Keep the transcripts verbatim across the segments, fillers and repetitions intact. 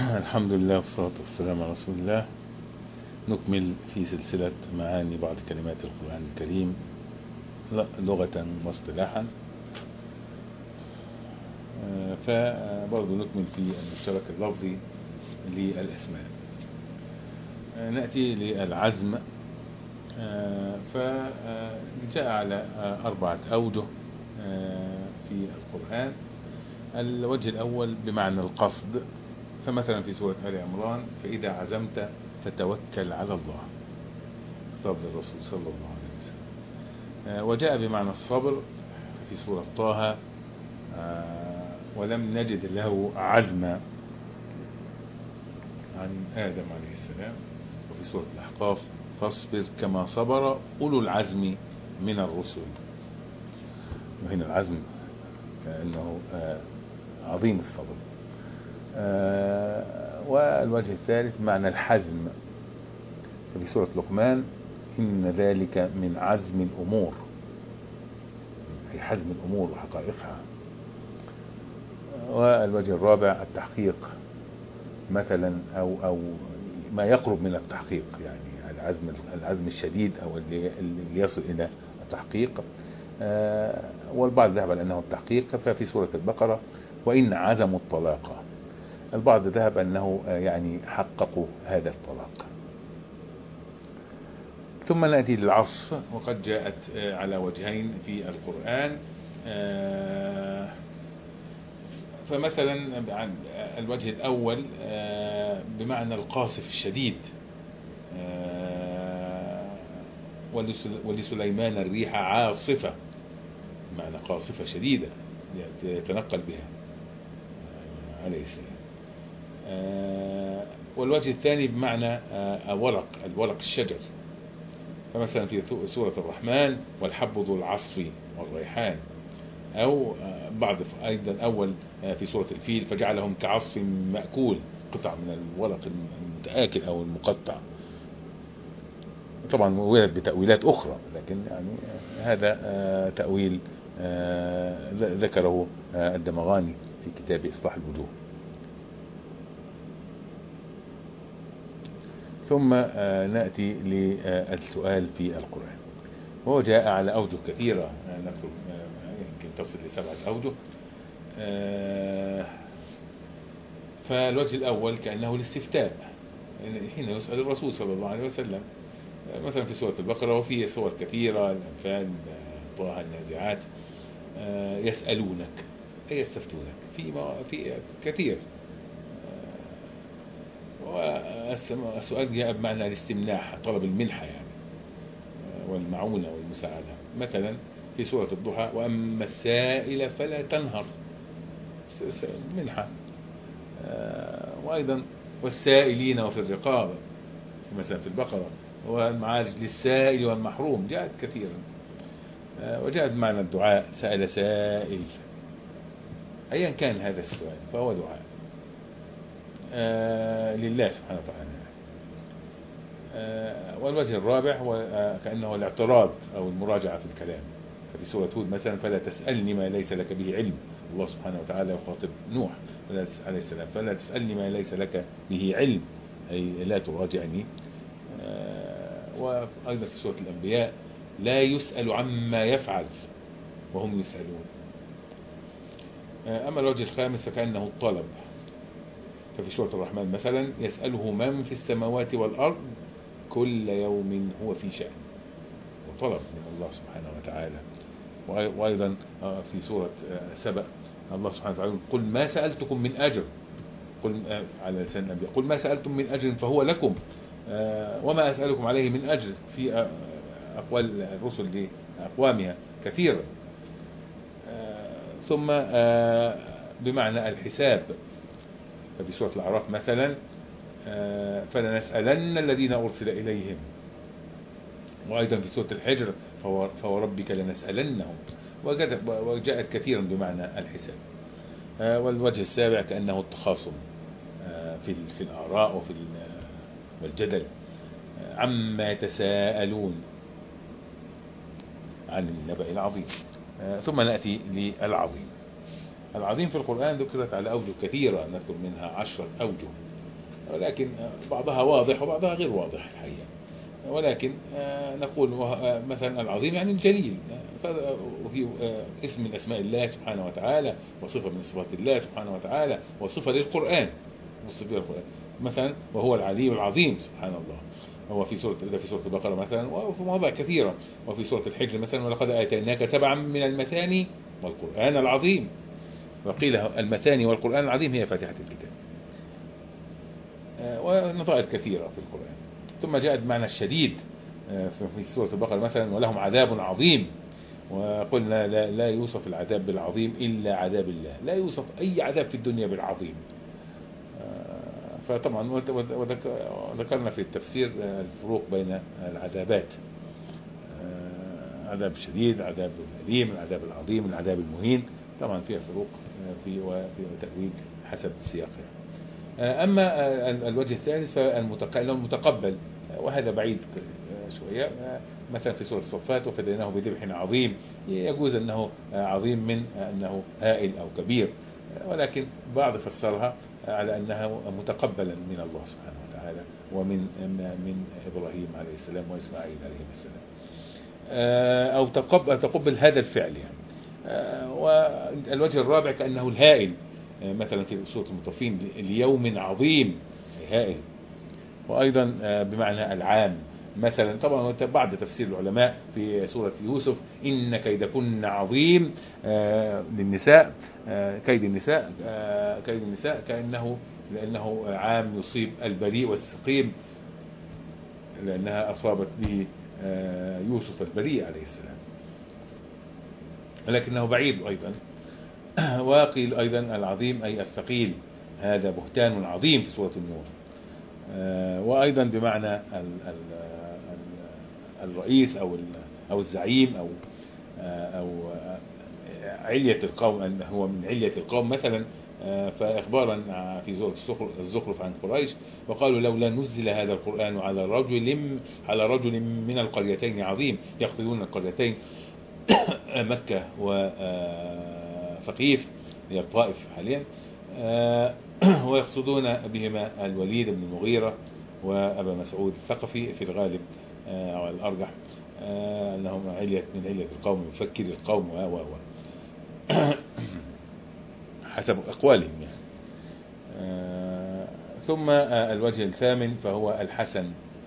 الحمد لله والصلاة والسلام على رسول الله. نكمل في سلسلة معاني بعض كلمات القرآن الكريم لغة واصطلاحا، فبرضو نكمل في المشترك اللفظي للأسماء. نأتي للعزم، فجاء على أربعة أوجه في القرآن. الوجه الأول بمعنى القصد، فمثلا في سورة آل عمران: فإذا عزمت فتوكل على الله، خطاب للرسول صلى الله عليه وسلم. وجاء بمعنى الصبر في سورة طه: ولم نجد له عزما، عن آدم عليه السلام. وفي سورة الأحقاف: فاصبر كما صبر أولو العزم من الرسل. وهنا العزم كأنه عظيم الصبر. والوجه الثالث معنى الحزم، ففي سورة لقمان: إن ذلك من عزم الأمور، أي حزم الأمور وحقائقها. والوجه الرابع التحقيق مثلا، أو أو ما يقرب من التحقيق، يعني العزم العزم الشديد أو اللي يصل إلى التحقيق. والبعض ذهب على أنه التحقيق، ففي سورة البقرة: وإن عزموا الطلاق. البعض ذهب أنه يعني حققوا هذا الطلاق. ثم نأتي للعصف، وقد جاءت على وجهين في القرآن. فمثلا الوجه الأول بمعنى القاصف الشديد: ولسليمان الريح عاصفة، بمعنى قاصفة شديدة يتنقل بها عليه السلام. والوجه الثاني بمعنى الورق، الورق الشجر، فمثلا في سورة الرحمن: والحب ذو العصف والريحان. أو بعض أيضا أول في سورة الفيل: فجعلهم كعصف مأكول، قطع من الورق المتآكل أو المقطع. طبعا ورد بتأويلات أخرى، لكن يعني هذا تأويل ذكره الدمغاني في كتاب إصلاح الوجوه. ثم نأتي للسؤال في القرآن، وهو جاء على أوجه كثيرة، نذكر يمكن تصل لسبعة أوجه. فالوجه الأول كأنه الاستفتاء، حين يسأل الرسول صلى الله عليه وسلم، مثلا في سورة البقرة وفي سور كثيرة: الأنفال، طه، النازعات: يسألونك أي يستفتونك في في كثير. والسؤال جاء بمعنى الاستمناح، طلب المنحة يعني، والمعونة والمساعدة. مثلا في سورة الضحى: وأما السائل فلا تنهر، منحة. وأيضا والسائلين وفي الرقاب، مثلا في البقرة: والمعارج للسائل والمحروم، جاءت كثيرا. وجاءت بمعنى الدعاء: سأل سائل، أيا كان هذا السؤال فهو دعاء لله سبحانه وتعالى. والوجه الرابع هو كأنه الاعتراض أو المراجعة في الكلام، ففي سورة هود مثلا: فلا تسألني ما ليس لك به علم. الله سبحانه وتعالى يخاطب نوح عليه السلام: فلا تسألني ما ليس لك به علم، أي لا تراجعني. وأيضا في سورة الأنبياء: لا يسأل عما يفعل وهم يسألون. أما الوجه الخامس فكأنه الطلب، ففي سورة الرحمن مثلا: يسأله من في السماوات والأرض كل يوم هو في شأن، وطلب من الله سبحانه وتعالى. وأيضا في سورة سبأ الله سبحانه وتعالى: قل ما سألتكم من أجر، قل على لسان الأنبياء: قل ما سألتم من أجر فهو لكم وما أسألكم عليه من أجر، في أقوال الرسل لأقوامها كثيرا. ثم بمعنى الحساب، ففي سورة الأعراف مثلا: فلنسألن الذين أرسل إليهم. وأيضا في سورة الحجر: فوربك لنسألنهم. وجاءت كثيرا بمعنى الحساب. والوجه السابع كأنه التخاصم في في الآراء وفي والجدل: عما يتساءلون عن النبأ العظيم. ثم نأتي للعظيم. العظيم في القرآن ذكرت على أوجه كثيرة، نذكر منها عشرة أوجه. ولكن بعضها واضح وبعضها غير واضح الحقيقة. ولكن نقول مثلا العظيم يعني الجليل، وفي اسم من أسماء الله سبحانه وتعالى، وصفة من صفات الله سبحانه وتعالى، وصفة للقرآن، وصفة للقرآن مثلا، وهو العلي العظيم سبحان الله. هو في سورة في سورة البقرة مثلا، وفي مواضع كثيرة، وفي سورة الحجر مثلا، ولقد آتيناك سبعا من المثاني والقرآن العظيم. وقيل المثاني والقرآن العظيم هي فاتحة الكتاب، ونظائر كثيرة في القرآن. ثم جاء بمعنى الشديد في سورة البقرة مثلا، ولهم عذاب عظيم. وقلنا لا, لا يوصف العذاب بالعظيم إلا عذاب الله، لا يوصف أي عذاب في الدنيا بالعظيم. فطبعا وذكرنا في التفسير الفروق بين العذابات، عذاب شديد، عذاب أليم، العذاب العظيم، العذاب المهين، طبعا فيها فروق في وفي تأويل حسب سياقها. أما الوجه الثالث فالمتقبل، وهذا بعيد شوية، مثلا في سورة الصفات وفديناه بذبح عظيم، يجوز أنه عظيم من أنه هائل أو كبير، ولكن بعض فسرها على أنها متقبلا من الله سبحانه وتعالى ومن من إبراهيم عليه السلام وإسماعيل عليه السلام، أو تقبل, تقبل هذا الفعل يعني. والوجه الرابع كأنه الهائل، مثلا في سورة المطفين ليوم عظيم هائل، وأيضا بمعنى العام مثلا. طبعا بعد تفسير العلماء في سورة يوسف إن كيدكن عظيم للنساء، كيد النساء كيد النساء كأنه لأنه عام يصيب البريء والسقيم، لأنها أصابت به يوسف البريء عليه السلام، ولكنه بعيد أيضا. وقيل أيضا العظيم أي الثقيل، هذا بهتان عظيم في سورة النور. وأيضا بمعنى الرئيس أو أو الزعيم أو أو علية القوم، أنه هو من علية القوم مثلا. فإخبارا في سورة الزخرف عن قريش، وقالوا لولا نزل هذا القرآن على رجل على رجل من القريتين عظيم، يقصدون القريتين مكة وثقيف هي الطائف حاليا، ويقصدون بهما الوليد بن المغيرة وأبا مسعود الثقفي في الغالب أو الأرجح أنهم علية من علية القوم، مفكر القوم و و حسب أقوالهم يعني. ثم الوجه الثامن فهو الحسن،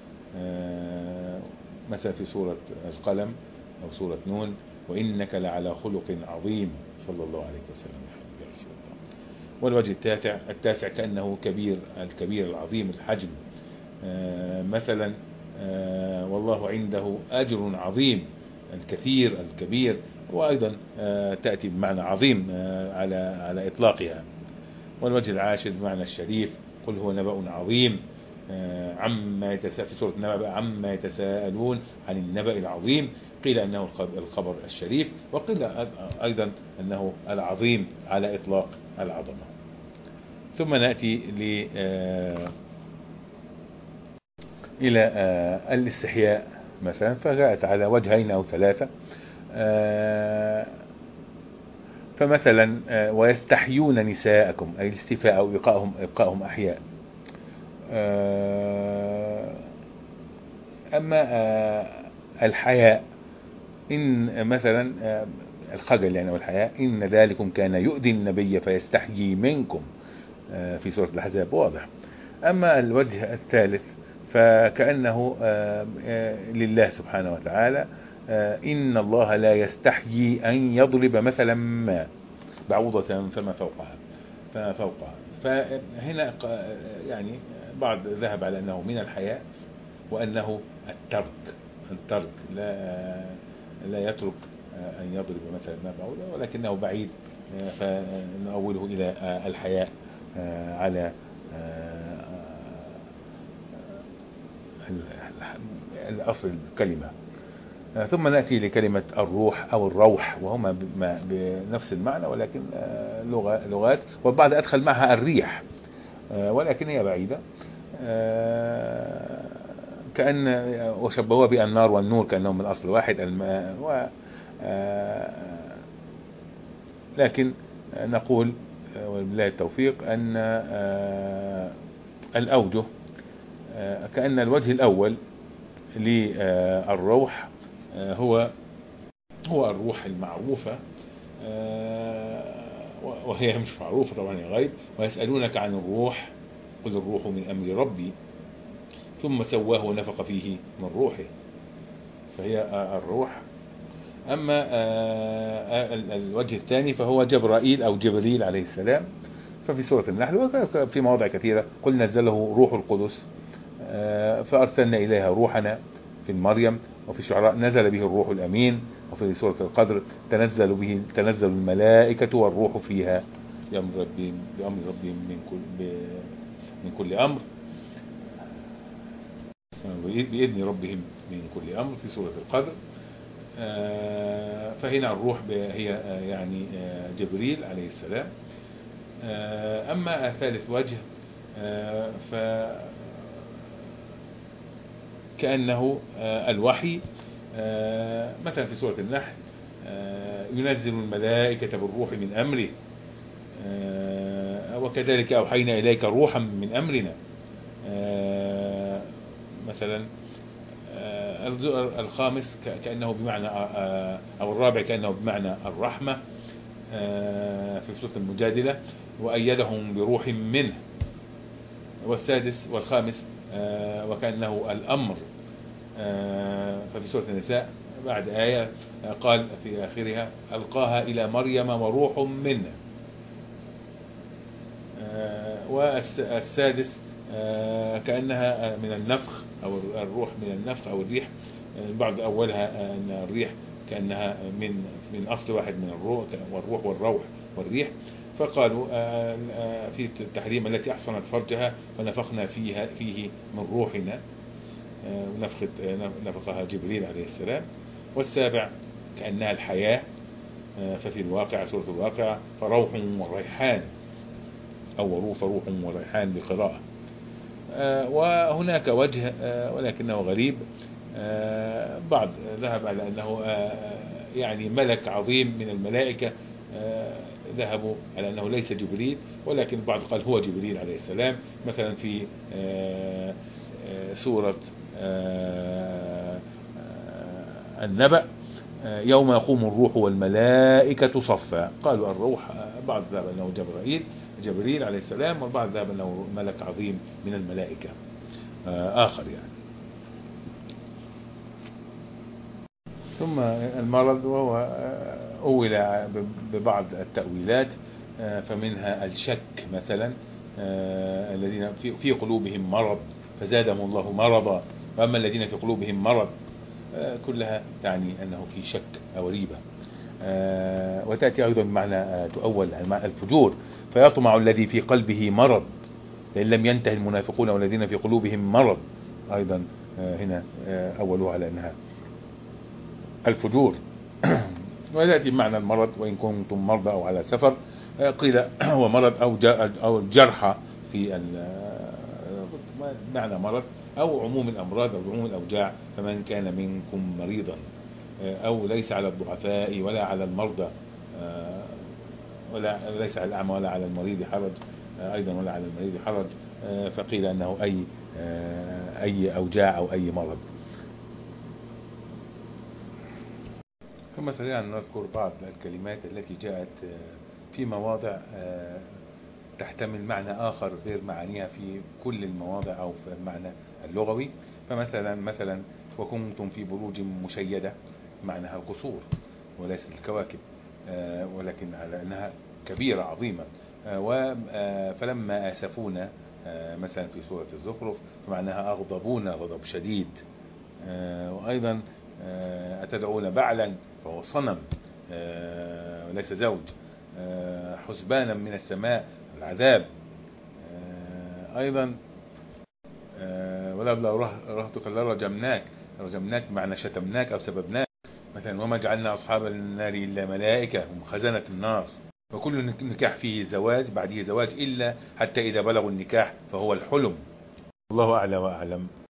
مثلا في سورة القلم أو سورة نون وإنك لعلى خلق عظيم صلى الله عليه وسلم يا رسول الله. والوجه التاسع التاسع كأنه كبير، الكبير العظيم الحجم، مثلا والله عنده أجر عظيم، الكثير الكبير، وأيضا تأتي بمعنى عظيم على على إطلاقها. والوجه العاشر بمعنى الشريف، قل هو نبأ عظيم عما يتساءل في سورة النبأ عما يتساءلون عن النبأ العظيم، قيل أنه الخبر الشريف، وقيل أيضا أنه العظيم على إطلاق العظمة. ثم نأتي ل إلى الاستحياء مثلا، فجاءت على وجهين أو ثلاثة. فمثلا ويستحيون نساءكم أي الاستفاء أو إبقائهم إبقائهم أحياء. أما الحياء إن مثلا الخجل يعني والحياء، إن ذلكم كان يؤذي النبي فيستحيي منكم في سورة الأحزاب، واضح. أما الوجه الثالث فكأنه لله سبحانه وتعالى، إن الله لا يستحيي أن يضرب مثلا ما بعوضة فما فوقها فما فوقها. فهنا يعني بعض ذهب على أنه من الحياء، وأنه الترك الترك لا لا يترك أن يضرب مثلا ما بعوضة، ولكنه بعيد، فنأوله إلى الحياء على الأصل الكلمة. ثم نأتي لكلمة الروح أو الروح، وهما بنفس المعنى ولكن لغة لغات، والبعض أدخل معها الريح ولكن هي بعيدة، كأن وشبهوها بالنار والنور كأنهم من أصل واحد، الماء و لكن نقول وبالله التوفيق أن الأوجه كأن الوجه الأول للروح هو هو الروح المعروفة، وهي مش معروفة طبعا، هي غيب. ويسألونك عن الروح قل الروح من أمر ربي ثم سواه ونفخ فيه من روحه، فهي الروح. أما الوجه الثاني فهو جبرائيل أو جبريل عليه السلام، ففي سورة النحل وفي مواضع كثيرة قل نزله روح القدس فأرسلنا إليها روحنا في مريم، وفي الشعراء نزل به الروح الأمين، وفي سورة القدر تنزل به تنزل الملائكة والروح فيها بأمر ربهم بأمر ربهم من كل من كل أمر بإذن ربهم من كل أمر في سورة القدر. فهنا الروح هي يعني جبريل عليه السلام. أما ثالث وجه ف كأنه الوحي، مثلا في سورة النحل ينزل الملائكة بالروح من أمره وكذلك أوحينا إليك روحا من أمرنا. مثلا الخامس كأنه بمعنى أو الرابع كأنه بمعنى الرحمة في سورة المجادلة وأيدهم بروح منه. والسادس والخامس وكأنه الأمر ففي سورة النساء بعد آية قال في آخرها ألقاها إلى مريم وروح منه. والسادس كأنها من النفخ أو الروح من النفخ أو الريح، بعض أولها أن الريح كأنها من من أصل واحد من الروح والروح والروح والريح، فقالوا في التحريم التي أحصنت فرجها فنفخنا فيها فيه من روحنا، نفخها جبريل عليه السلام. والسابع كأنها الحياة، ففي الواقع سورة الواقع فروح وريحان أو فروح وريحان بقراءة. وهناك وجه ولكنه غريب، بعض ذهب على أنه يعني ملك عظيم من الملائكة، ذهبوا على أنه ليس جبريل، ولكن البعض قال هو جبريل عليه السلام. مثلا في سورة النبأ يوم يقوم الروح والملائكة صفا، قالوا الروح، بعض ذهب أنه جبرائيل جبريل عليه السلام، والبعض ذهب أنه ملك عظيم من الملائكة آخر يعني. ثم المرض وهو أول ببعض التأويلات، فمنها الشك مثلا، الذين في قلوبهم مرض فزادهم الله مرضا، وأما الذين في قلوبهم مرض كلها تعني أنه في شك أو ريبة. وتأتي أيضا بمعنى تؤول الفجور فيطمع الذي في قلبه مرض لئن لم ينتهي المنافقون والذين في قلوبهم مرض، أيضا هنا أولوها على أنها الفجور. وتأتي بمعنى المرض وإن كنتم مرضى أو على سفر، قيل هو مرض أو أو جرحى في معنى مرض أو عموم الأمراض أو عموم الأوجاع، فمن كان منكم مريضا، أو ليس على الضعفاء ولا على المرضى ولا ليس على الأعمى ولا على المريض حرج، أيضا ولا على المريض حرج، فقيل أنه أي أي أوجاع أو أي مرض. ثم سريعا نذكر بعض الكلمات التي جاءت في مواضع تحتمل معنى آخر غير معانيها في كل المواضع أو في المعنى اللغوي. فمثلا مثلا وكنتم في بروج مشيدة، معناها القصور وليست الكواكب، ولكن على أنها كبيرة عظيمة. فلما آسفونا مثلا في سورة الزخرف فمعناها أغضبونا غضب شديد. وأيضا أتدعون بعلا فهو صنم وليس زوج، حسبانا من السماء العذاب. أيضا ولولا رهتك لرجمناك، رجمناك معنى شتمناك أو سببناك. مثلا وما جعلنا أصحاب النار إلا ملائكة هم خزنة النار. وكل نكاح فيه زواج بعده زواج إلا حتى إذا بلغوا النكاح فهو الحلم. الله أعلى وأعلم.